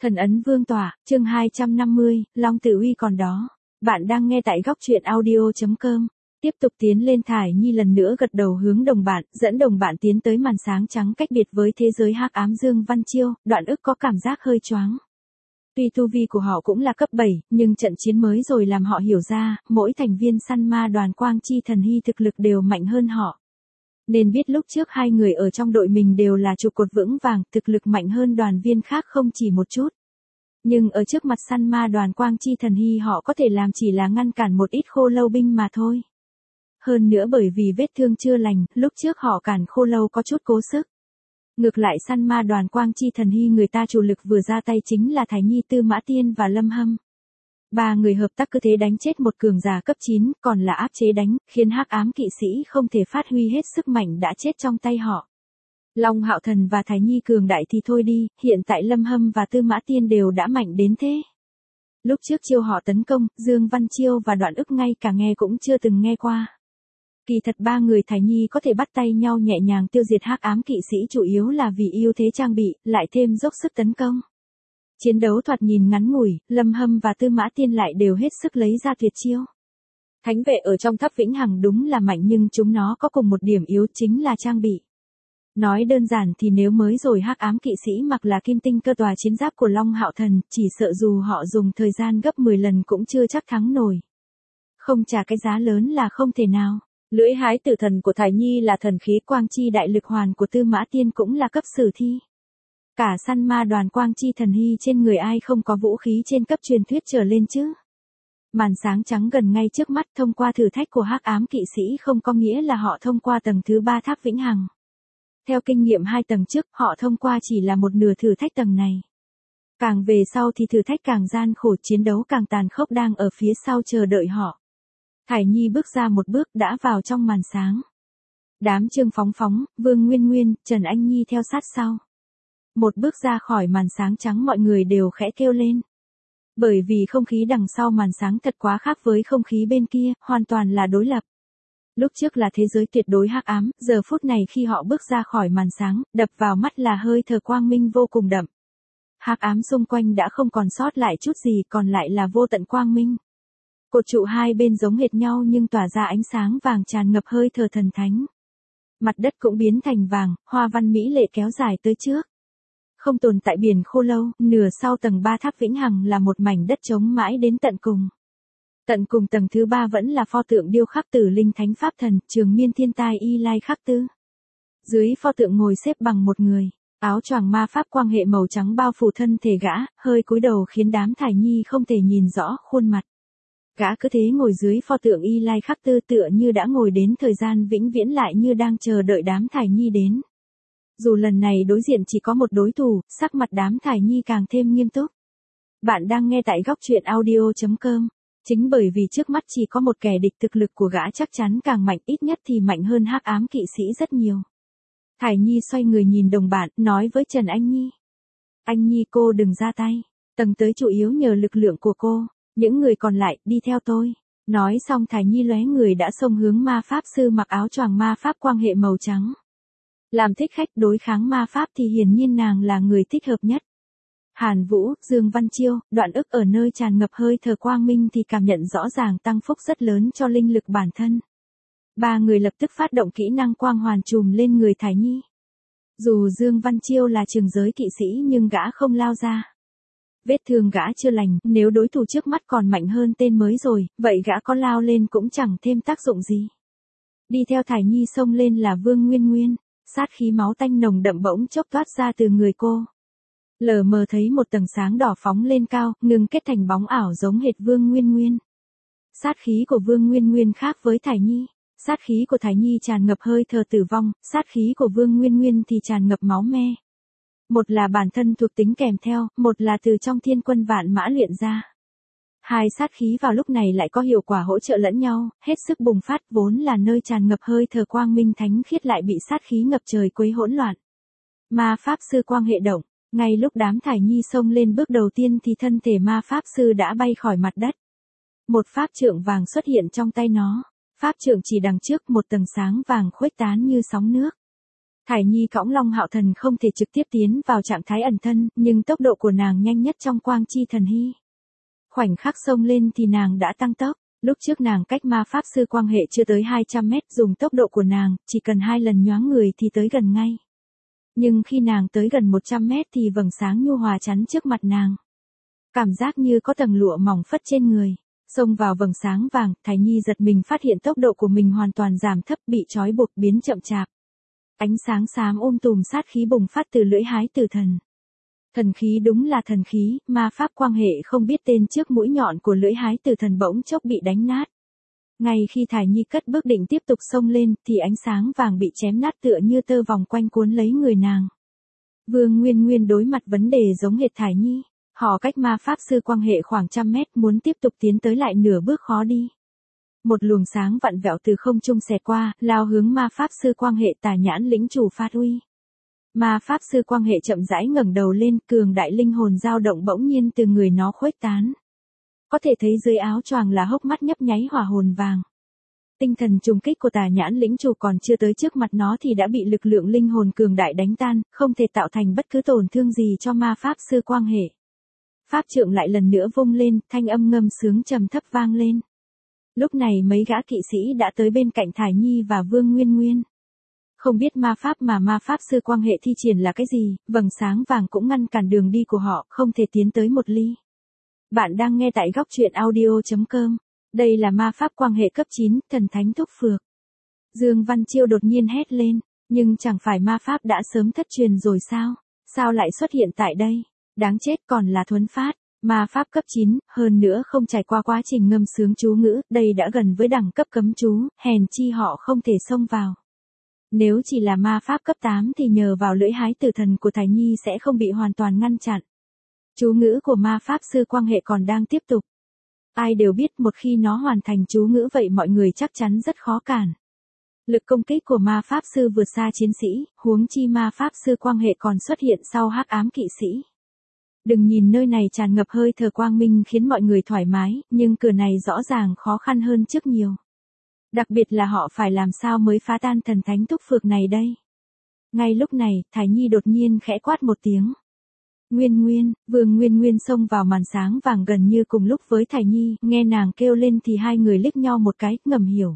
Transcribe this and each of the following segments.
Thần ấn vương tỏa, chương 250, Long Tử Uy còn đó. Bạn đang nghe tại góc truyện audio.com. Tiếp tục tiến lên, Thải Nhi lần nữa gật đầu hướng đồng bạn, dẫn đồng bạn tiến tới màn sáng trắng cách biệt với thế giới hắc ám. Dương Văn Chiêu, Đoạn Ức có cảm giác hơi choáng. Tuy tu vi của họ cũng là cấp 7, nhưng trận chiến mới rồi làm họ hiểu ra, mỗi thành viên săn ma đoàn Quang Chi Thần Hy thực lực đều mạnh hơn họ. Nên biết lúc trước hai người ở trong đội mình đều là trụ cột vững vàng, thực lực mạnh hơn đoàn viên khác không chỉ một chút. Nhưng ở trước mặt săn ma đoàn Quang Chi Thần Hy họ có thể làm chỉ là ngăn cản một ít khô lâu binh mà thôi. Hơn nữa bởi vì vết thương chưa lành, lúc trước họ cản khô lâu có chút cố sức. Ngược lại săn ma đoàn Quang Chi Thần Hy người ta chủ lực vừa ra tay chính là Thái Nhi, Tư Mã Tiên và Lâm Hâm. Ba người hợp tác cứ thế đánh chết một cường giả cấp 9, còn là áp chế đánh, khiến hắc ám kỵ sĩ không thể phát huy hết sức mạnh đã chết trong tay họ. Long Hạo Thần và Thái Nhi cường đại thì thôi đi, hiện tại Lâm Hâm và Tư Mã Tiên đều đã mạnh đến thế. Lúc trước chiêu họ tấn công, Dương Văn Chiêu và Đoạn Ức ngay cả nghe cũng chưa từng nghe qua. Kỳ thật ba người Thái Nhi có thể bắt tay nhau nhẹ nhàng tiêu diệt hắc ám kỵ sĩ chủ yếu là vì ưu thế trang bị, lại thêm dốc sức tấn công. Chiến đấu thoạt nhìn ngắn ngủi, Lâm Hâm và Tư Mã Tiên lại đều hết sức lấy ra tuyệt chiêu. Thánh vệ ở trong tháp vĩnh hằng đúng là mạnh nhưng chúng nó có cùng một điểm yếu chính là trang bị. Nói đơn giản thì nếu mới rồi hắc ám kỵ sĩ mặc là kim tinh cơ tòa chiến giáp của Long Hạo Thần, chỉ sợ dù họ dùng thời gian gấp 10 lần cũng chưa chắc thắng nổi. Không trả cái giá lớn là không thể nào. Lưỡi hái tử thần của Thái Nhi là thần khí, Quang Chi đại lực hoàn của Tư Mã Tiên cũng là cấp sử thi. Cả săn ma đoàn Quang Chi Thần Hy trên người ai không có vũ khí trên cấp truyền thuyết trở lên chứ. Màn sáng trắng gần ngay trước mắt, thông qua thử thách của hắc ám kỵ sĩ không có nghĩa là họ thông qua tầng thứ 3 tháp vĩnh hằng. Theo kinh nghiệm 2 tầng trước, họ thông qua chỉ là một nửa thử thách tầng này. Càng về sau thì thử thách càng gian khổ, chiến đấu càng tàn khốc đang ở phía sau chờ đợi họ. Thải Nhi bước ra một bước đã vào trong màn sáng. Đám Trương Phóng Phóng, Vương Nguyên Nguyên, Trần Anh Nhi theo sát sau. Một bước ra khỏi màn sáng trắng mọi người đều khẽ kêu lên. Bởi vì không khí đằng sau màn sáng thật quá khác với không khí bên kia, hoàn toàn là đối lập. Lúc trước là thế giới tuyệt đối hắc ám, giờ phút này khi họ bước ra khỏi màn sáng, đập vào mắt là hơi thở quang minh vô cùng đậm. Hắc ám xung quanh đã không còn sót lại chút gì, còn lại là vô tận quang minh. Cột trụ hai bên giống hệt nhau nhưng tỏa ra ánh sáng vàng tràn ngập hơi thở thần thánh. Mặt đất cũng biến thành vàng, hoa văn mỹ lệ kéo dài tới trước. Không tồn tại biển khô lâu, nửa sau tầng 3 tháp vĩnh hằng là một mảnh đất trống mãi đến tận cùng. Tận cùng tầng thứ 3 vẫn là pho tượng điêu khắc Tử Linh Thánh Pháp Thần, Trường Miên Thiên Tai Y Lai Khắc Tư. Dưới pho tượng ngồi xếp bằng một người, áo choàng ma pháp quang hệ màu trắng bao phủ thân thể gã, hơi cúi đầu khiến đám Thải Nhi không thể nhìn rõ khuôn mặt. Gã cứ thế ngồi dưới pho tượng Y Lai Khắc Tư tựa như đã ngồi đến thời gian vĩnh viễn, lại như đang chờ đợi đám Thải Nhi đến. Dù lần này đối diện chỉ có một đối thủ, sắc mặt đám Thải Nhi càng thêm nghiêm túc. Bạn đang nghe tại góc truyện audio.com. Chính bởi vì trước mắt chỉ có một kẻ địch, thực lực của gã chắc chắn càng mạnh, ít nhất thì mạnh hơn hắc ám kỵ sĩ rất nhiều. Thải Nhi xoay người nhìn đồng bạn, nói với Trần Anh Nhi. Anh Nhi, cô đừng ra tay. Tầng tới chủ yếu nhờ lực lượng của cô. Những người còn lại, đi theo tôi. Nói xong Thải Nhi lóe người đã xông hướng ma pháp sư mặc áo choàng ma pháp quang hệ màu trắng. Làm thích khách đối kháng ma pháp thì hiển nhiên nàng là người thích hợp nhất. Hàn Vũ, Dương Văn Chiêu, Đoạn Ức ở nơi tràn ngập hơi thở quang minh thì cảm nhận rõ ràng tăng phúc rất lớn cho linh lực bản thân. Ba người lập tức phát động kỹ năng quang hoàn trùm lên người Thái Nhi. Dù Dương Văn Chiêu là trường giới kỵ sĩ nhưng gã không lao ra. Vết thương gã chưa lành, nếu đối thủ trước mắt còn mạnh hơn tên mới rồi, vậy gã có lao lên cũng chẳng thêm tác dụng gì. Đi theo Thái Nhi xông lên là Vương Nguyên Nguyên, sát khí máu tanh nồng đậm bỗng chốc toát ra từ người cô. Lờ mờ thấy một tầng sáng đỏ phóng lên cao, ngừng kết thành bóng ảo giống hệt Vương Nguyên Nguyên. Sát khí của Vương Nguyên Nguyên khác với Thải Nhi. Sát khí của Thải Nhi tràn ngập hơi thở tử vong, sát khí của Vương Nguyên Nguyên thì tràn ngập máu me. Một là bản thân thuộc tính kèm theo, một là từ trong thiên quân vạn mã luyện ra. Hai sát khí vào lúc này lại có hiệu quả hỗ trợ lẫn nhau, hết sức bùng phát, vốn là nơi tràn ngập hơi thở quang minh thánh khiết lại bị sát khí ngập trời quấy hỗn loạn. Ma pháp sư quang hệ động. Ngay lúc đám Thải Nhi xông lên bước đầu tiên thì thân thể ma pháp sư đã bay khỏi mặt đất. Một pháp trượng vàng xuất hiện trong tay nó. Pháp trượng chỉ đằng trước, một tầng sáng vàng khuếch tán như sóng nước. Thải Nhi cõng Long Hạo Thần không thể trực tiếp tiến vào trạng thái ẩn thân, nhưng tốc độ của nàng nhanh nhất trong quang chi thần hy. Khoảnh khắc xông lên thì nàng đã tăng tốc, lúc trước nàng cách ma pháp sư quang hệ chưa tới 200 mét, dùng tốc độ của nàng, chỉ cần 2 lần nhoáng người thì tới gần ngay. Nhưng khi nàng tới gần 100 mét thì vầng sáng nhu hòa chắn trước mặt nàng. Cảm giác như có tầng lụa mỏng phất trên người. Xông vào vầng sáng vàng, Thải Nhi giật mình phát hiện tốc độ của mình hoàn toàn giảm thấp, bị trói buộc biến chậm chạp. Ánh sáng xám tùm sát khí bùng phát từ lưỡi hái tử thần. Thần khí đúng là thần khí, ma pháp quang hệ không biết tên trước mũi nhọn của lưỡi hái tử thần bỗng chốc bị đánh nát. Ngay khi Thải Nhi cất bước định tiếp tục xông lên, thì ánh sáng vàng bị chém nát tựa như tơ vòng quanh cuốn lấy người nàng. Vương Nguyên Nguyên đối mặt vấn đề giống hệt Thải Nhi. Họ cách ma pháp sư quang hệ khoảng 100 mét, muốn tiếp tục tiến tới lại nửa bước khó đi. Một luồng sáng vặn vẹo từ không trung xẹt qua, lao hướng ma pháp sư quang hệ Tà Nhãn lĩnh chủ phát uy. Ma pháp sư quang hệ chậm rãi ngẩng đầu lên, cường đại linh hồn dao động bỗng nhiên từ người nó khuếch tán. Có thể thấy dưới áo choàng là hốc mắt nhấp nháy hỏa hồn vàng. Tinh thần trùng kích của Tà Nhãn lĩnh chủ còn chưa tới trước mặt nó thì đã bị lực lượng linh hồn cường đại đánh tan, không thể tạo thành bất cứ tổn thương gì cho ma pháp sư quang hệ. Pháp trượng lại lần nữa vung lên, thanh âm ngâm sướng trầm thấp vang lên. Lúc này mấy gã kỵ sĩ đã tới bên cạnh Thải Nhi và Vương Nguyên Nguyên. Không biết ma pháp mà ma pháp sư quang hệ thi triển là cái gì, vầng sáng vàng cũng ngăn cản đường đi của họ, không thể tiến tới một ly. Bạn đang nghe tại góc truyện audio.com. Đây là ma pháp quang hệ cấp 9, thần thánh thúc phược. Dương Văn Chiêu đột nhiên hét lên, nhưng chẳng phải ma pháp đã sớm thất truyền rồi sao? Sao lại xuất hiện tại đây? Đáng chết, còn là thuấn phát. Ma pháp cấp 9, hơn nữa không trải qua quá trình ngâm sướng chú ngữ, đây đã gần với đẳng cấp cấm chú, hèn chi họ không thể xông vào. Nếu chỉ là ma pháp cấp 8 thì nhờ vào lưỡi hái tử thần của Thải Nhi sẽ không bị hoàn toàn ngăn chặn. Chú ngữ của ma pháp sư quang hệ còn đang tiếp tục. Ai đều biết một khi nó hoàn thành chú ngữ vậy mọi người chắc chắn rất khó cản. Lực công kích của ma pháp sư vượt xa chiến sĩ, huống chi ma pháp sư quang hệ còn xuất hiện sau hắc ám kỵ sĩ. Đừng nhìn nơi này tràn ngập hơi thở quang minh khiến mọi người thoải mái, nhưng cửa này rõ ràng khó khăn hơn trước nhiều. Đặc biệt là họ phải làm sao mới phá tan thần thánh thúc phược này đây. Ngay lúc này, Thải Nhi đột nhiên khẽ quát một tiếng. Nguyên Nguyên, Vương Nguyên Nguyên xông vào màn sáng vàng gần như cùng lúc với Thải Nhi, nghe nàng kêu lên thì hai người liếc nhau một cái, ngầm hiểu.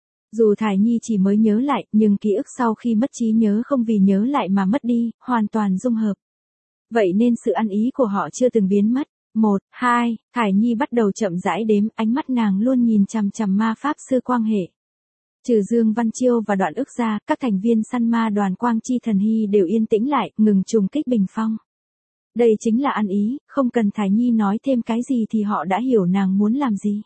Dù Thải Nhi chỉ mới nhớ lại, nhưng ký ức sau khi mất trí nhớ không vì nhớ lại mà mất đi, hoàn toàn dung hợp. Vậy nên sự ăn ý của họ chưa từng biến mất. 1, 2, Thải Nhi bắt đầu chậm rãi đếm, ánh mắt nàng luôn nhìn chằm chằm ma pháp sư quang hệ. Trừ Dương Văn Chiêu và Đoạn Ức ra, các thành viên săn ma đoàn Quang Chi Thần Hy đều yên tĩnh lại, ngừng trùng kích bình phong. Đây chính là ăn ý, không cần Thải Nhi nói thêm cái gì thì họ đã hiểu nàng muốn làm gì.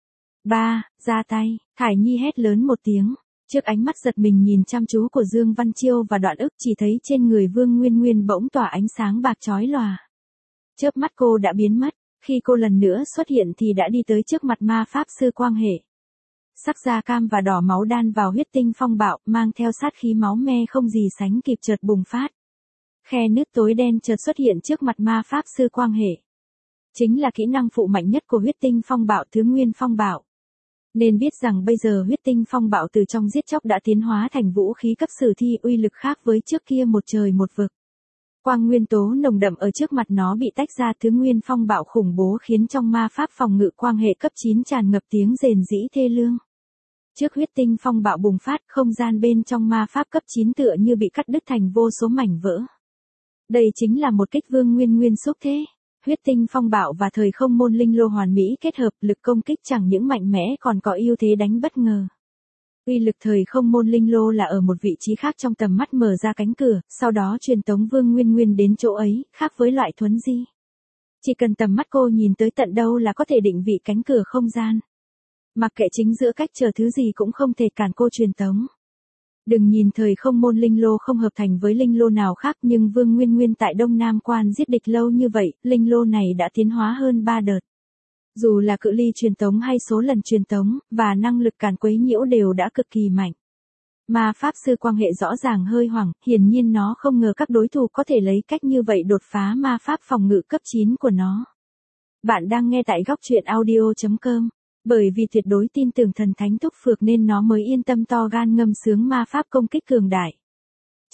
3, ra tay, Thải Nhi hét lớn một tiếng. Trước ánh mắt giật mình nhìn chăm chú của Dương Văn Chiêu và Đoạn Ức chỉ thấy trên người Vương Nguyên Nguyên bỗng tỏa ánh sáng bạc chói lòa. Chớp mắt cô đã biến mất, khi cô lần nữa xuất hiện thì đã đi tới trước mặt ma pháp sư quang hệ. Sắc da cam và đỏ máu đan vào huyết tinh phong bạo, mang theo sát khí máu me không gì sánh kịp chợt bùng phát. Khe nứt tối đen chợt xuất hiện trước mặt ma pháp sư quang hệ. Chính là kỹ năng phụ mạnh nhất của huyết tinh phong bạo thứ nguyên phong bạo. Nên biết rằng bây giờ huyết tinh phong bạo từ trong giết chóc đã tiến hóa thành vũ khí cấp sử thi, uy lực khác với trước kia một trời một vực. Quang nguyên tố nồng đậm ở trước mặt nó bị tách ra, thứ nguyên phong bạo khủng bố khiến trong ma pháp phòng ngự quang hệ cấp 9 tràn ngập tiếng rền rĩ thê lương. Trước huyết tinh phong bạo bùng phát, không gian bên trong ma pháp cấp 9 tựa như bị cắt đứt thành vô số mảnh vỡ. Đây chính là một kích Vương Nguyên Nguyên xúc thế. Huyết tinh phong bạo và thời không môn linh lô hoàn mỹ kết hợp, lực công kích chẳng những mạnh mẽ còn có ưu thế đánh bất ngờ. Uy lực thời không môn linh lô là ở một vị trí khác trong tầm mắt mở ra cánh cửa, sau đó truyền tống Vương Nguyên Nguyên đến chỗ ấy, khác với loại thuấn di. Chỉ cần tầm mắt cô nhìn tới tận đâu là có thể định vị cánh cửa không gian. Mặc kệ chính giữa cách chờ thứ gì cũng không thể cản cô truyền tống. Đừng nhìn thời không môn linh lô không hợp thành với linh lô nào khác, nhưng Vương Nguyên Nguyên tại Đông Nam Quan giết địch lâu như vậy, linh lô này đã tiến hóa hơn 3 đợt. Dù là cự ly truyền tống hay số lần truyền tống, và năng lực cản quấy nhiễu đều đã cực kỳ mạnh. Ma pháp sư quang hệ rõ ràng hơi hoảng, hiển nhiên nó không ngờ các đối thủ có thể lấy cách như vậy đột phá ma pháp phòng ngự cấp 9 của nó. Bạn đang nghe tại góc truyện audio.com. Bởi vì tuyệt đối tin tưởng thần thánh thúc phược nên nó mới yên tâm to gan ngâm sướng ma pháp công kích cường đại.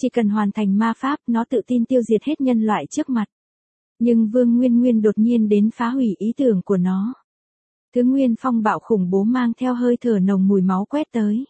Chỉ cần hoàn thành ma pháp, nó tự tin tiêu diệt hết nhân loại trước mặt. Nhưng Vương Nguyên Nguyên đột nhiên đến phá hủy ý tưởng của nó. Thứ nguyên phong bạo khủng bố mang theo hơi thở nồng mùi máu quét tới.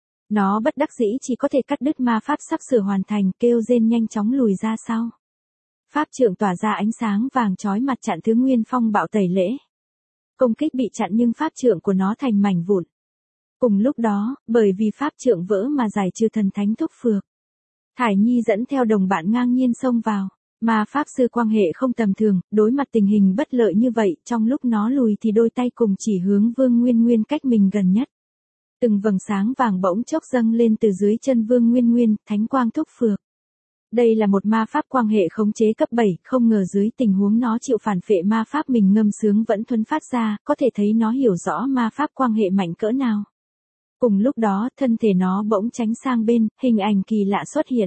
Nó bất đắc dĩ chỉ có thể cắt đứt ma pháp sắp sửa hoàn thành, kêu rên nhanh chóng lùi ra sau. Pháp trượng tỏa ra ánh sáng vàng chói mặt chặn thứ nguyên phong bạo tẩy lễ. Công kích bị chặn nhưng pháp trượng của nó thành mảnh vụn. Cùng lúc đó, bởi vì pháp trượng vỡ mà giải trừ thần thánh thúc phược. Thải Nhi dẫn theo đồng bạn ngang nhiên xông vào. Ma pháp sư quan hệ không tầm thường, đối mặt tình hình bất lợi như vậy, trong lúc nó lùi thì đôi tay cùng chỉ hướng Vương Nguyên Nguyên cách mình gần nhất. Từng vầng sáng vàng bỗng chốc dâng lên từ dưới chân Vương Nguyên Nguyên, thánh quang thúc phược. Đây là một ma pháp quan hệ khống chế cấp 7, không ngờ dưới tình huống nó chịu phản phệ ma pháp mình ngâm sướng vẫn thuần phát ra, có thể thấy nó hiểu rõ ma pháp quan hệ mạnh cỡ nào. Cùng lúc đó, thân thể nó bỗng tránh sang bên, hình ảnh kỳ lạ xuất hiện.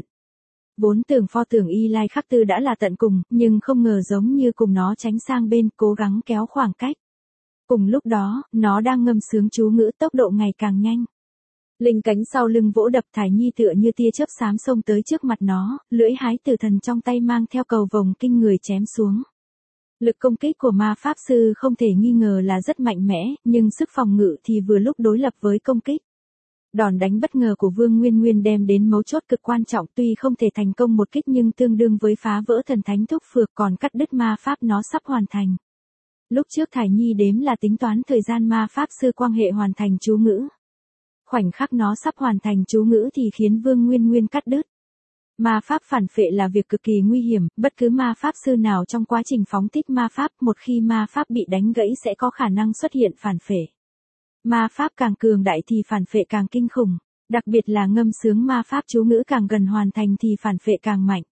Vốn tưởng pho tượng Y Lai Khắc Tư đã là tận cùng, nhưng không ngờ giống như cùng nó tránh sang bên, cố gắng kéo khoảng cách. Cùng lúc đó, nó đang ngâm sướng chú ngữ tốc độ ngày càng nhanh. Linh cánh sau lưng vỗ đập, Thải Nhi tựa như tia chớp xám xông tới trước mặt nó, lưỡi hái tử thần trong tay mang theo cầu vồng kinh người chém xuống. Lực công kích của ma pháp sư không thể nghi ngờ là rất mạnh mẽ, nhưng sức phòng ngự thì vừa lúc đối lập với công kích. Đòn đánh bất ngờ của Vương Nguyên Nguyên đem đến mấu chốt cực quan trọng, tuy không thể thành công một kích nhưng tương đương với phá vỡ thần thánh thúc phược, còn cắt đứt ma pháp nó sắp hoàn thành. Lúc trước Thải Nhi đếm là tính toán thời gian ma pháp sư quan hệ hoàn thành chú ngữ. Khoảnh khắc nó sắp hoàn thành chú ngữ thì khiến Vương Nguyên Nguyên cắt đứt. Ma pháp phản phệ là việc cực kỳ nguy hiểm, bất cứ ma pháp sư nào trong quá trình phóng thích ma pháp, một khi ma pháp bị đánh gãy sẽ có khả năng xuất hiện phản phệ. Ma pháp càng cường đại thì phản phệ càng kinh khủng, đặc biệt là ngâm sướng ma pháp chú ngữ càng gần hoàn thành thì phản phệ càng mạnh.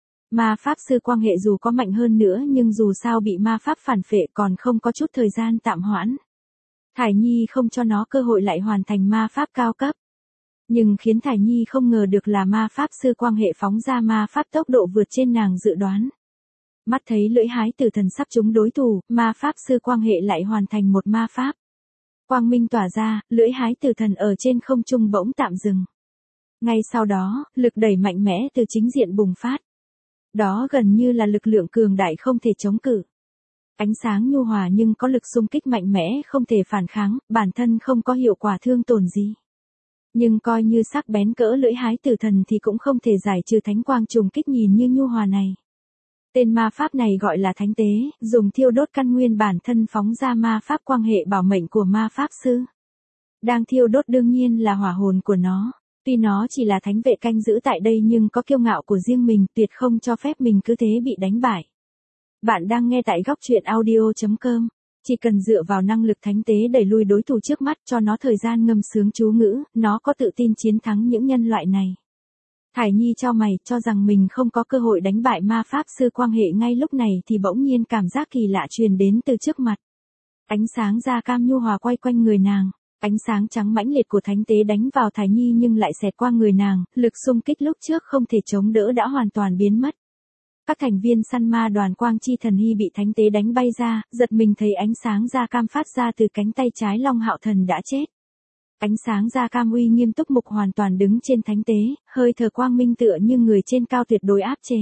Ma pháp sư quan hệ dù có mạnh hơn nữa nhưng dù sao bị ma pháp phản phệ còn không có chút thời gian tạm hoãn. Thải Nhi không cho nó cơ hội lại hoàn thành ma pháp cao cấp. Nhưng khiến Thải Nhi không ngờ được là ma pháp sư quan hệ phóng ra ma pháp tốc độ vượt trên nàng dự đoán. Mắt thấy lưỡi hái tử thần sắp trúng đối thủ, ma pháp sư quan hệ lại hoàn thành một ma pháp. Quang minh tỏa ra, lưỡi hái tử thần ở trên không trung bỗng tạm dừng. Ngay sau đó, lực đẩy mạnh mẽ từ chính diện bùng phát. Đó gần như là lực lượng cường đại không thể chống cự. Ánh sáng nhu hòa nhưng có lực xung kích mạnh mẽ không thể phản kháng, bản thân không có hiệu quả thương tổn gì. Nhưng coi như sắc bén cỡ lưỡi hái tử thần thì cũng không thể giải trừ thánh quang trùng kích nhìn như nhu hòa này. Tên ma pháp này gọi là thánh tế, dùng thiêu đốt căn nguyên bản thân phóng ra ma pháp quan hệ bảo mệnh của ma pháp sư. Đang thiêu đốt đương nhiên là hỏa hồn của nó. Tuy nó chỉ là thánh vệ canh giữ tại đây nhưng có kiêu ngạo của riêng mình, tuyệt không cho phép mình cứ thế bị đánh bại. Bạn đang nghe tại góc truyện audio.com. Chỉ cần dựa vào năng lực thánh tế đẩy lui đối thủ trước mắt, cho nó thời gian ngâm sướng chú ngữ, nó có tự tin chiến thắng những nhân loại này. Thải Nhi chau mày, cho rằng mình không có cơ hội đánh bại ma pháp sư quan hệ ngay lúc này thì bỗng nhiên cảm giác kỳ lạ truyền đến từ trước mặt. Ánh sáng da cam nhu hòa quay quanh người nàng. Ánh sáng trắng mãnh liệt của thánh tế đánh vào Thải Nhi nhưng lại xẹt qua người nàng, lực xung kích lúc trước không thể chống đỡ đã hoàn toàn biến mất. Các thành viên săn ma đoàn Quang Chi Thần Hy bị thánh tế đánh bay ra, giật mình thấy ánh sáng da cam phát ra từ cánh tay trái Long Hạo Thần đã chết. Ánh sáng da cam uy nghiêm túc mục hoàn toàn đứng trên thánh tế, hơi thở quang minh tựa như người trên cao tuyệt đối áp chế.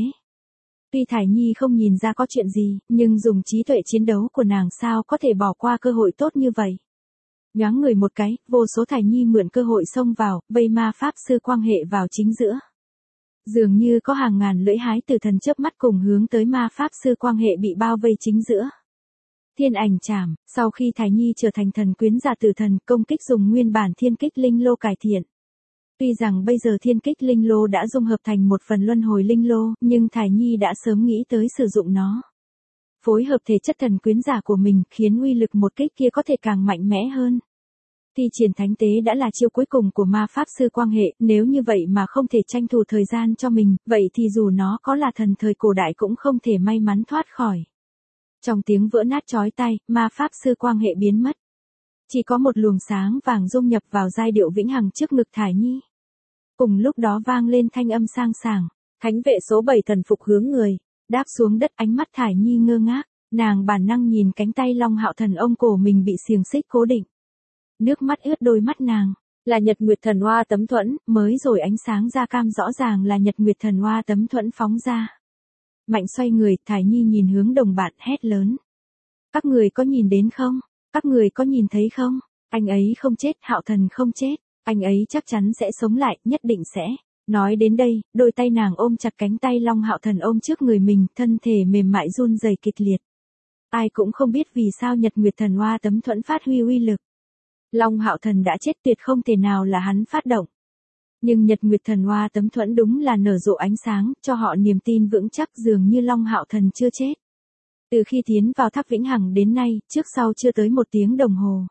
Tuy Thải Nhi không nhìn ra có chuyện gì, nhưng dùng trí tuệ chiến đấu của nàng sao có thể bỏ qua cơ hội tốt như vậy. Nhoáng người một cái, vô số Thải Nhi mượn cơ hội xông vào, vây ma pháp sư quan hệ vào chính giữa. Dường như có hàng ngàn lưỡi hái tử thần chớp mắt cùng hướng tới ma pháp sư quan hệ bị bao vây chính giữa. Thiên ảnh chảm, sau khi Thải Nhi trở thành thần quyến giả tử thần, công kích dùng nguyên bản thiên kích linh lô cải thiện. Tuy rằng bây giờ thiên kích linh lô đã dung hợp thành một phần luân hồi linh lô, nhưng Thải Nhi đã sớm nghĩ tới sử dụng nó. Phối hợp thể chất thần quyến giả của mình khiến uy lực một kích kia có thể càng mạnh mẽ hơn. Thi triển thánh tế đã là chiêu cuối cùng của ma pháp sư quan hệ, nếu như vậy mà không thể tranh thủ thời gian cho mình, vậy thì dù nó có là thần thời cổ đại cũng không thể may mắn thoát khỏi. Trong tiếng vỡ nát chói tai, ma pháp sư quan hệ biến mất. Chỉ có một luồng sáng vàng dung nhập vào giai điệu vĩnh hằng trước ngực Thải Nhi. Cùng lúc đó vang lên thanh âm sang sảng, thánh vệ số 7 thần phục hướng người, đáp xuống đất, ánh mắt Thải Nhi ngơ ngác, nàng bản năng nhìn cánh tay Long Hạo Thần ông cổ mình bị xiềng xích cố định. Nước mắt ướt đôi mắt nàng, Là Nhật Nguyệt Thần Oa Tấm Thuẫn, mới rồi ánh sáng da cam rõ ràng là Nhật Nguyệt Thần Oa Tấm Thuẫn phóng ra. Mạnh xoay người, Thải Nhi nhìn hướng đồng bạn hét lớn. Các người có nhìn đến không? Các người có nhìn thấy không? Anh ấy không chết, Hạo Thần không chết. Anh ấy chắc chắn sẽ sống lại, nhất định sẽ. Nói đến đây, đôi tay nàng ôm chặt cánh tay Long Hạo Thần ôm trước người mình, thân thể mềm mại run rẩy kịch liệt. Ai cũng không biết vì sao Nhật Nguyệt Thần Oa Tấm Thuẫn phát huy uy lực. Long Hạo Thần đã chết, tuyệt không thể nào là hắn phát động. Nhưng Nhật Nguyệt Thần Oa Tấm Thuẫn đúng là nở rộ ánh sáng, cho họ niềm tin vững chắc dường như Long Hạo Thần chưa chết. Từ khi tiến vào tháp Vĩnh Hằng đến nay, trước sau chưa tới 1 tiếng đồng hồ.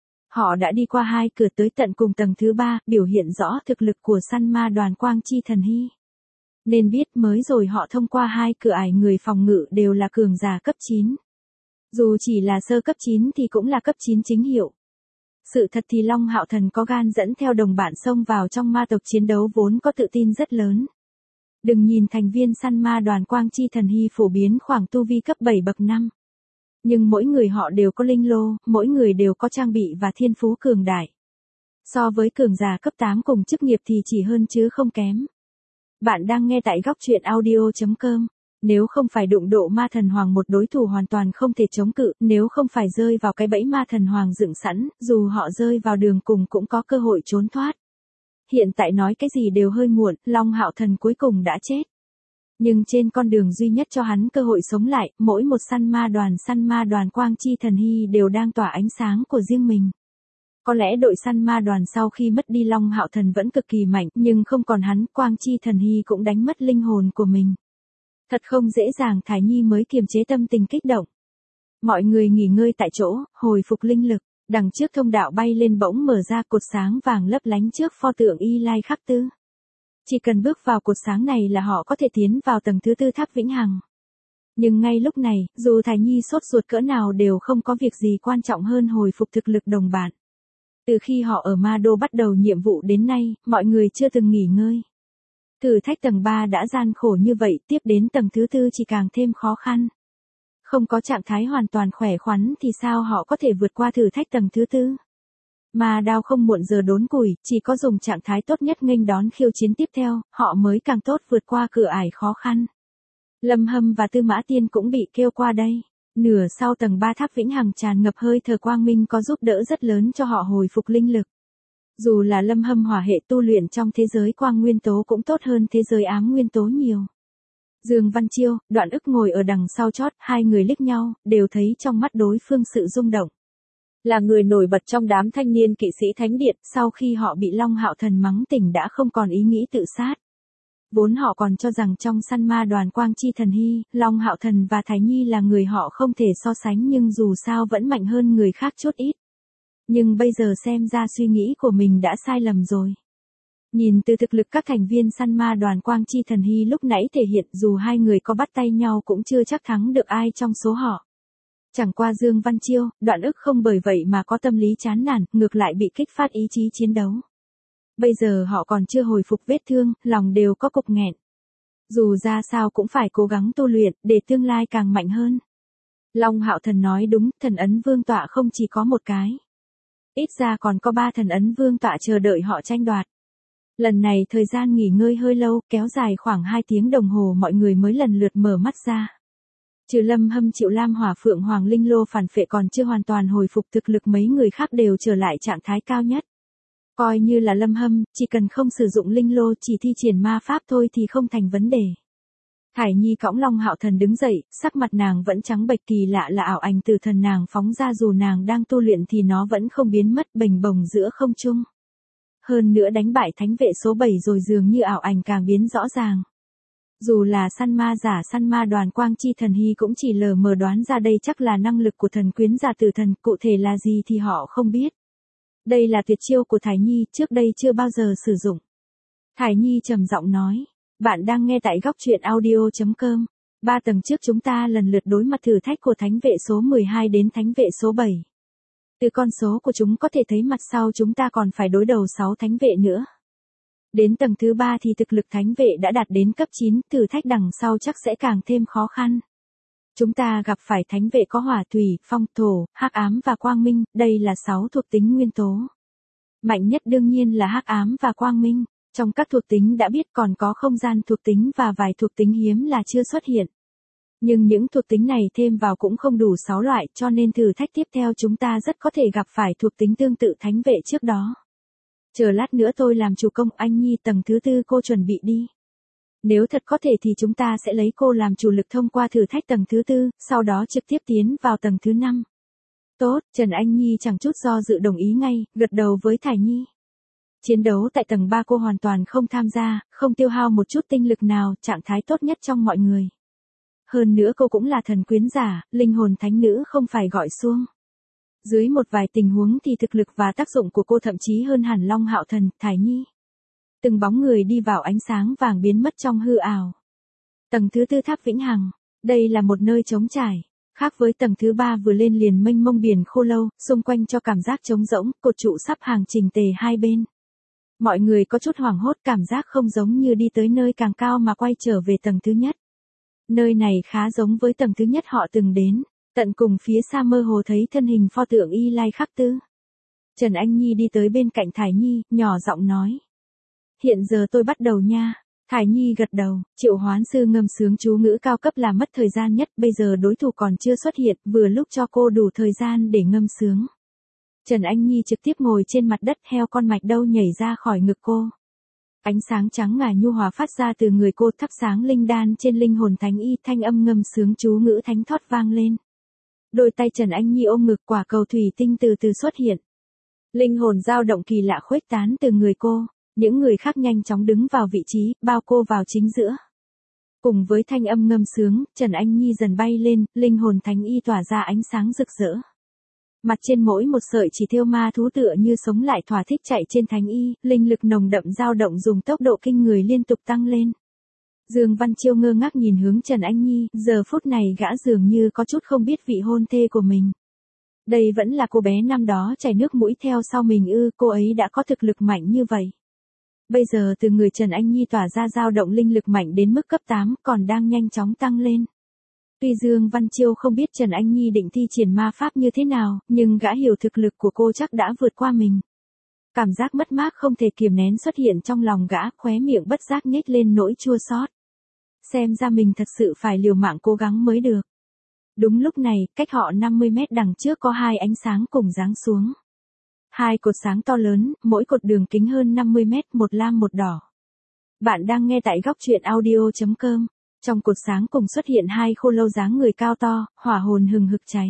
Họ đã đi qua 2 cửa tới tận cùng tầng thứ 3, biểu hiện rõ thực lực của săn ma đoàn Quang Chi Thần Hy. Nên biết mới rồi họ thông qua 2 cửa ải người phòng ngự đều là cường giả cấp 9. Dù chỉ là sơ cấp 9 thì cũng là cấp 9 chính hiệu. Sự thật thì Long Hạo Thần có gan dẫn theo đồng bạn xông vào trong ma tộc chiến đấu vốn có tự tin rất lớn. Đừng nhìn thành viên săn ma đoàn Quang Chi Thần Hy phổ biến khoảng tu vi cấp 7 bậc 5. Nhưng mỗi người họ đều có linh lô, mỗi người đều có trang bị và thiên phú cường đại. So với cường giả cấp 8 cùng chức nghiệp thì chỉ hơn chứ không kém. Bạn đang nghe tại góc truyện audio.com. Nếu không phải đụng độ ma thần hoàng một đối thủ hoàn toàn không thể chống cự, nếu không phải rơi vào cái bẫy ma thần hoàng dựng sẵn, dù họ rơi vào đường cùng cũng có cơ hội trốn thoát. Hiện tại nói cái gì đều hơi muộn, Long Hạo Thần cuối cùng đã chết. Nhưng trên con đường duy nhất cho hắn cơ hội sống lại, mỗi một săn ma đoàn Quang Chi Thần Hy đều đang tỏa ánh sáng của riêng mình. Có lẽ đội săn ma đoàn sau khi mất đi Long Hạo Thần vẫn cực kỳ mạnh, nhưng không còn hắn, Quang Chi Thần Hy cũng đánh mất linh hồn của mình. Thật không dễ dàng, Thải Nhi mới kiềm chế tâm tình kích động. Mọi người nghỉ ngơi tại chỗ, hồi phục linh lực. Đằng trước thông đạo bay lên bỗng mở ra, cột sáng vàng lấp lánh trước pho tượng Y Lai Khắc Tư. Chỉ cần bước vào cột sáng này là họ có thể tiến vào tầng thứ 4 tháp Vĩnh Hằng. Nhưng ngay lúc này, dù Thải Nhi sốt ruột cỡ nào đều không có việc gì quan trọng hơn hồi phục thực lực đồng bạn. Từ khi họ ở Ma Đô bắt đầu nhiệm vụ đến nay, mọi người chưa từng nghỉ ngơi. Thử thách tầng 3 đã gian khổ như vậy, tiếp đến tầng thứ 4 chỉ càng thêm khó khăn. Không có trạng thái hoàn toàn khỏe khoắn thì sao họ có thể vượt qua thử thách tầng thứ 4? Mà đao không muộn giờ đốn củi, chỉ có dùng trạng thái tốt nhất nghênh đón khiêu chiến tiếp theo, họ mới càng tốt vượt qua cửa ải khó khăn. Lâm Hâm và Tư Mã Tiên cũng bị kêu qua đây. Nửa sau tầng 3 tháp Vĩnh Hằng tràn ngập hơi thở quang minh có giúp đỡ rất lớn cho họ hồi phục linh lực. Dù là Lâm Hâm hỏa hệ tu luyện trong thế giới quang nguyên tố cũng tốt hơn thế giới ám nguyên tố nhiều. Dương Văn Chiêu, Đoạn Ức ngồi ở đằng sau chót, hai người liếc nhau, đều thấy trong mắt đối phương sự rung động. Là người nổi bật trong đám thanh niên kỵ sĩ thánh điện, sau khi họ bị Long Hạo Thần mắng tỉnh đã không còn ý nghĩ tự sát. Vốn họ còn cho rằng trong săn ma đoàn Quang Chi Thần Hy, Long Hạo Thần và Thái Nhi là người họ không thể so sánh nhưng dù sao vẫn mạnh hơn người khác chút ít. Nhưng bây giờ xem ra suy nghĩ của mình đã sai lầm rồi. Nhìn từ thực lực các thành viên săn ma đoàn Quang Chi Thần Hy lúc nãy thể hiện dù hai người có bắt tay nhau cũng chưa chắc thắng được ai trong số họ. Chẳng qua Dương Văn Chiêu, Đoạn Ức không bởi vậy mà có tâm lý chán nản, ngược lại bị kích phát ý chí chiến đấu. Bây giờ họ còn chưa hồi phục vết thương, lòng đều có cục nghẹn. Dù ra sao cũng phải cố gắng tu luyện, để tương lai càng mạnh hơn. Long Hạo Thần nói đúng, thần ấn vương tọa không chỉ có một cái. Ít ra còn có 3 thần ấn vương tọa chờ đợi họ tranh đoạt. Lần này thời gian nghỉ ngơi hơi lâu, kéo dài khoảng 2 tiếng đồng hồ mọi người mới lần lượt mở mắt ra. Trừ Lâm Hâm Triệu Lam Hỏa Phượng Hoàng Linh Lô phản phệ còn chưa hoàn toàn hồi phục thực lực mấy người khác đều trở lại trạng thái cao nhất. Coi như là Lâm Hâm, chỉ cần không sử dụng Linh Lô chỉ thi triển ma pháp thôi thì không thành vấn đề. Thải Nhi cõng Long Hạo Thần đứng dậy, sắc mặt nàng vẫn trắng bệch kỳ lạ là ảo ảnh từ thần nàng phóng ra dù nàng đang tu luyện thì nó vẫn không biến mất bềnh bồng giữa không trung. Hơn nữa đánh bại thánh vệ số 7 rồi dường như ảo ảnh càng biến rõ ràng. Dù là săn ma giả săn ma đoàn Quang Chi Thần Hy cũng chỉ lờ mờ đoán ra đây chắc là năng lực của thần quyến giả tử thần, cụ thể là gì thì họ không biết. Đây là tuyệt chiêu của Thải Nhi, trước đây chưa bao giờ sử dụng. Thải Nhi trầm giọng nói, bạn đang nghe tại góc truyện audio.com. 3 tầng trước chúng ta lần lượt đối mặt thử thách của thánh vệ số 12 đến thánh vệ số 7. Từ con số của chúng có thể thấy mặt sau chúng ta còn phải đối đầu 6 thánh vệ nữa. Đến tầng thứ 3 thì thực lực thánh vệ đã đạt đến cấp 9, thử thách đằng sau chắc sẽ càng thêm khó khăn. Chúng ta gặp phải thánh vệ có hỏa thủy, phong, thổ, hắc ám và quang minh, đây là 6 thuộc tính nguyên tố. Mạnh nhất đương nhiên là hắc ám và quang minh. Trong các thuộc tính đã biết còn có không gian thuộc tính và vài thuộc tính hiếm là chưa xuất hiện. Nhưng những thuộc tính này thêm vào cũng không đủ 6 loại, cho nên thử thách tiếp theo chúng ta rất có thể gặp phải thuộc tính tương tự thánh vệ trước đó. Chờ lát nữa tôi làm chủ công, anh Nhi tầng thứ 4 cô chuẩn bị đi. Nếu thật có thể thì chúng ta sẽ lấy cô làm chủ lực thông qua thử thách tầng thứ 4, sau đó trực tiếp tiến vào tầng thứ 5. Tốt, Trần Anh Nhi chẳng chút do dự đồng ý ngay, gật đầu với Thải Nhi. Chiến đấu tại tầng 3 cô hoàn toàn không tham gia, không tiêu hao một chút tinh lực nào, trạng thái tốt nhất trong mọi người. Hơn nữa cô cũng là thần quyến giả, linh hồn thánh nữ không phải gọi xuông. Dưới một vài tình huống thì thực lực và tác dụng của cô thậm chí hơn hẳn Long Hạo Thần, Thải Nhi. Từng bóng người đi vào ánh sáng vàng biến mất trong hư ảo. Tầng thứ 4 tháp Vĩnh Hằng, đây là một nơi trống trải. Khác với tầng thứ 3 vừa lên liền mênh mông biển khô lâu, xung quanh cho cảm giác trống rỗng, cột trụ sắp hàng chỉnh tề hai bên. Mọi người có chút hoảng hốt, cảm giác không giống như đi tới nơi càng cao mà quay trở về tầng thứ nhất. Nơi này khá giống với tầng thứ nhất họ từng đến, tận cùng phía xa mơ hồ thấy thân hình pho tượng Y Lai Khắc Tư. Trần Anh Nhi đi tới bên cạnh Thải Nhi, nhỏ giọng nói. Hiện giờ tôi bắt đầu nha. Thải Nhi gật đầu, triệu hoán sư ngâm sướng chú ngữ cao cấp là mất thời gian nhất, bây giờ đối thủ còn chưa xuất hiện, vừa lúc cho cô đủ thời gian để ngâm sướng. Trần Anh Nhi trực tiếp ngồi trên mặt đất, heo con mạch đâu nhảy ra khỏi ngực cô. Ánh sáng trắng ngà nhu hòa phát ra từ người cô, thắp sáng linh đan trên linh hồn thánh y, thanh âm ngâm sướng chú ngữ thánh thoát vang lên. Đôi tay Trần Anh Nhi ôm ngực, quả cầu thủy tinh từ từ xuất hiện. Linh hồn dao động kỳ lạ khuếch tán từ người cô, những người khác nhanh chóng đứng vào vị trí, bao cô vào chính giữa. Cùng với thanh âm ngâm sướng, Trần Anh Nhi dần bay lên, linh hồn thánh y tỏa ra ánh sáng rực rỡ. Mặt trên mỗi một sợi chỉ thêu ma thú tựa như sống lại thỏa thích chạy trên thánh y, linh lực nồng đậm dao động dùng tốc độ kinh người liên tục tăng lên. Dương Văn Chiêu ngơ ngác nhìn hướng Trần Anh Nhi, giờ phút này gã dường như có chút không biết vị hôn thê của mình. Đây vẫn là cô bé năm đó chảy nước mũi theo sau mình ư, cô ấy đã có thực lực mạnh như vậy. Bây giờ từ người Trần Anh Nhi tỏa ra dao động linh lực mạnh đến mức cấp 8, còn đang nhanh chóng tăng lên. Tuy Dương Văn Chiêu không biết Trần Anh Nhi định thi triển ma pháp như thế nào, nhưng gã hiểu thực lực của cô chắc đã vượt qua mình. Cảm giác mất mát không thể kiềm nén xuất hiện trong lòng gã, khóe miệng bất giác nhếch lên nỗi chua xót. Xem ra mình thật sự phải liều mạng cố gắng mới được. Đúng lúc này, cách họ 50 mét đằng trước có hai ánh sáng cùng giáng xuống. Hai cột sáng to lớn, mỗi cột đường kính hơn 50 mét, một lam một đỏ. Bạn đang nghe tại góc truyện audio.com. Trong cột sáng cùng xuất hiện hai khô lâu dáng người cao to, hỏa hồn hừng hực cháy.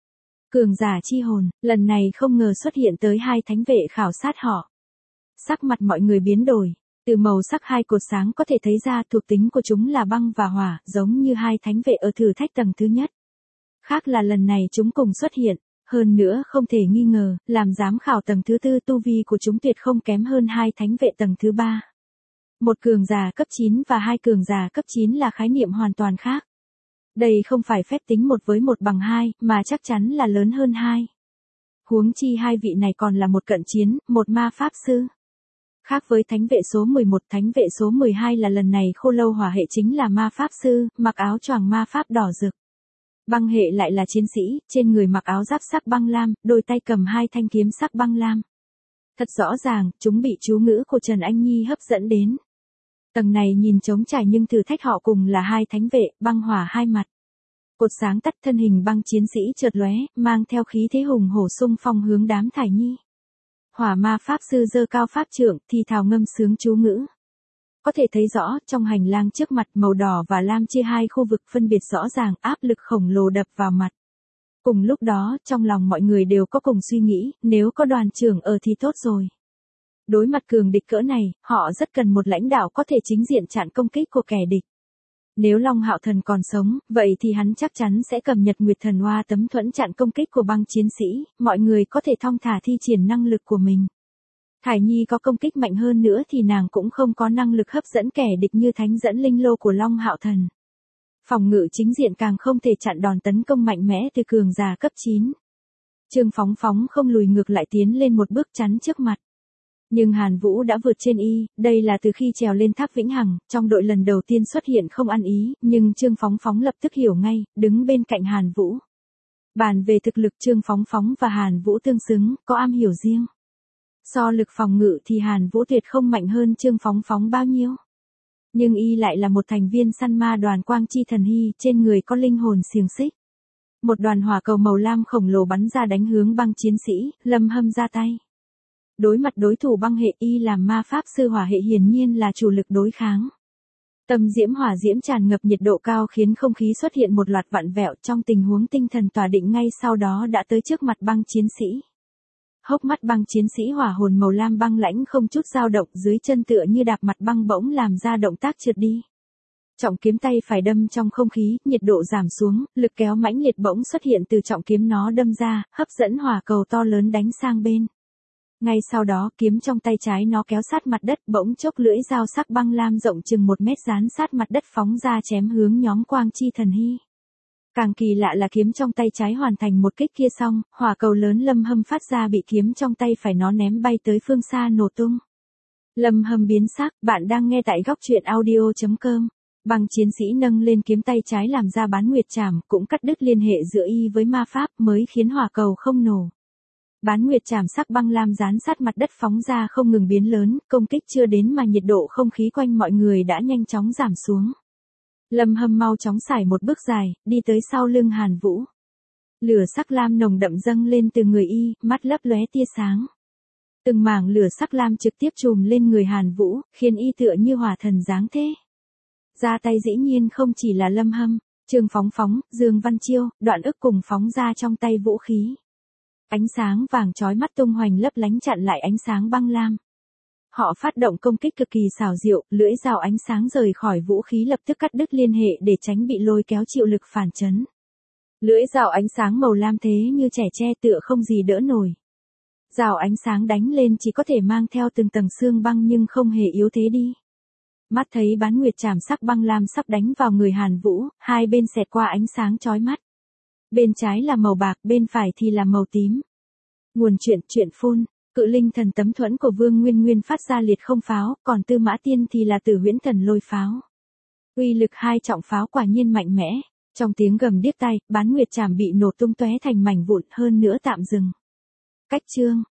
Cường giả chi hồn, lần này không ngờ xuất hiện tới hai thánh vệ khảo sát họ. Sắc mặt mọi người biến đổi, từ màu sắc hai cột sáng có thể thấy ra thuộc tính của chúng là băng và hỏa, giống như hai thánh vệ ở thử thách tầng thứ nhất. Khác là lần này chúng cùng xuất hiện, hơn nữa không thể nghi ngờ, làm giám khảo tầng thứ 4 tu vi của chúng tuyệt không kém hơn hai thánh vệ tầng thứ 3. Một cường giả cấp 9 và hai cường giả cấp 9 là khái niệm hoàn toàn khác. Đây không phải phép tính 1 với 1 bằng 2, mà chắc chắn là lớn hơn 2. Huống chi hai vị này còn là một cận chiến, một ma pháp sư. Khác với thánh vệ số 11, thánh vệ số 12 là lần này khô lâu hỏa hệ chính là ma pháp sư, mặc áo choàng ma pháp đỏ rực. Băng hệ lại là chiến sĩ, trên người mặc áo giáp sắc băng lam, đôi tay cầm hai thanh kiếm sắc băng lam. Thật rõ ràng, chúng bị chú ngữ của Trần Anh Nhi hấp dẫn đến. Tầng này nhìn trống trải nhưng thử thách họ cùng là hai thánh vệ, băng hỏa hai mặt. Cột sáng tắt, thân hình băng chiến sĩ chợt lóe, mang theo khí thế hùng hổ xung phong hướng đám Thải Nhi. Hỏa ma pháp sư giơ cao pháp trượng, thì thào ngâm sướng chú ngữ. Có thể thấy rõ, trong hành lang trước mặt màu đỏ và lam chia hai khu vực phân biệt rõ ràng, áp lực khổng lồ đập vào mặt. Cùng lúc đó, trong lòng mọi người đều có cùng suy nghĩ, nếu có đoàn trưởng ở thì tốt rồi. Đối mặt cường địch cỡ này, họ rất cần một lãnh đạo có thể chính diện chặn công kích của kẻ địch. Nếu Long Hạo Thần còn sống, vậy thì hắn chắc chắn sẽ cầm Nhật Nguyệt Thần Hoa tấm thuẫn chặn công kích của băng chiến sĩ, mọi người có thể thong thả thi triển năng lực của mình. Thải Nhi có công kích mạnh hơn nữa thì nàng cũng không có năng lực hấp dẫn kẻ địch như thánh dẫn linh lô của Long Hạo Thần. Phòng ngự chính diện càng không thể chặn đòn tấn công mạnh mẽ từ cường giả cấp 9. Trương Phóng Phóng không lùi ngược lại tiến lên một bước chắn trước mặt. Nhưng Hàn Vũ đã vượt trên y, đây là từ khi trèo lên tháp Vĩnh Hằng, trong đội lần đầu tiên xuất hiện không ăn ý, nhưng Trương Phóng Phóng lập tức hiểu ngay, đứng bên cạnh Hàn Vũ. Bàn về thực lực Trương Phóng Phóng và Hàn Vũ tương xứng, có am hiểu riêng. So lực phòng ngự thì Hàn Vũ tuyệt không mạnh hơn Trương Phóng Phóng bao nhiêu. Nhưng y lại là một thành viên săn ma đoàn Quang Chi Thần Hy, trên người có linh hồn xiềng xích. Một đoàn hỏa cầu màu lam khổng lồ bắn ra đánh hướng băng chiến sĩ, Lâm Hâm ra tay. Đối mặt đối thủ băng hệ, y làm ma pháp sư hỏa hệ hiển nhiên là chủ lực đối kháng. Tâm diễm hỏa diễm tràn ngập nhiệt độ cao khiến không khí xuất hiện một loạt vặn vẹo, trong tình huống tinh thần tỏa định ngay sau đó đã tới trước mặt băng chiến sĩ. Hốc mắt băng chiến sĩ hỏa hồn màu lam băng lãnh không chút dao động, dưới chân tựa như đạp mặt băng bỗng làm ra động tác trượt đi. Trọng kiếm tay phải đâm trong không khí, nhiệt độ giảm xuống, lực kéo mãnh liệt bỗng xuất hiện từ trọng kiếm nó đâm ra, hấp dẫn hỏa cầu to lớn đánh sang bên. Ngay sau đó, kiếm trong tay trái nó kéo sát mặt đất, bỗng chốc lưỡi dao sắc băng lam rộng chừng 1 mét dán sát mặt đất phóng ra chém hướng nhóm Quang Chi Thần Hy. Càng kỳ lạ là kiếm trong tay trái hoàn thành một kích kia xong, hỏa cầu lớn Lâm Hâm phát ra bị kiếm trong tay phải nó ném bay tới phương xa nổ tung. Lâm Hâm biến sắc, bạn đang nghe tại góc truyện audio.com. Băng chiến sĩ nâng lên kiếm tay trái làm ra bán nguyệt trảm, cũng cắt đứt liên hệ giữa y với ma pháp mới khiến hỏa cầu không nổ. Bán nguyệt trảm sắc băng lam dán sát mặt đất phóng ra không ngừng biến lớn, công kích chưa đến mà nhiệt độ không khí quanh mọi người đã nhanh chóng giảm xuống. Lâm Hâm mau chóng xài một bước dài, đi tới sau lưng Hàn Vũ. Lửa sắc lam nồng đậm dâng lên từ người y, mắt lấp lóe tia sáng. Từng mảng lửa sắc lam trực tiếp trùm lên người Hàn Vũ, khiến y tựa như hỏa thần giáng thế. Ra tay dĩ nhiên không chỉ là Lâm Hâm, Trương Phóng Phóng, Dương Văn Chiêu, Đoạn Ức cùng phóng ra trong tay vũ khí. Ánh sáng vàng chói mắt tung hoành lấp lánh chặn lại ánh sáng băng lam. Họ phát động công kích cực kỳ xảo diệu, lưỡi dao ánh sáng rời khỏi vũ khí lập tức cắt đứt liên hệ để tránh bị lôi kéo chịu lực phản chấn. Lưỡi dao ánh sáng màu lam thế như trẻ tre tựa không gì đỡ nổi. Dao ánh sáng đánh lên chỉ có thể mang theo từng tầng xương băng nhưng không hề yếu thế đi. Mắt thấy bán nguyệt trảm sắc băng lam sắp đánh vào người Hàn Vũ, hai bên xẹt qua ánh sáng chói mắt. Bên trái là màu bạc, bên phải thì là màu tím. Nguồn truyện phun. Cự linh thần tấm thuẫn của Vương Nguyên Nguyên phát ra liệt không pháo, còn Tư Mã Tiên thì là Tử Huyễn Thần lôi pháo. Uy lực hai trọng pháo quả nhiên mạnh mẽ. Trong tiếng gầm điếc tai, bán nguyệt trảm bị nổ tung tóe thành mảnh vụn, hơn nữa tạm dừng. Cách chương.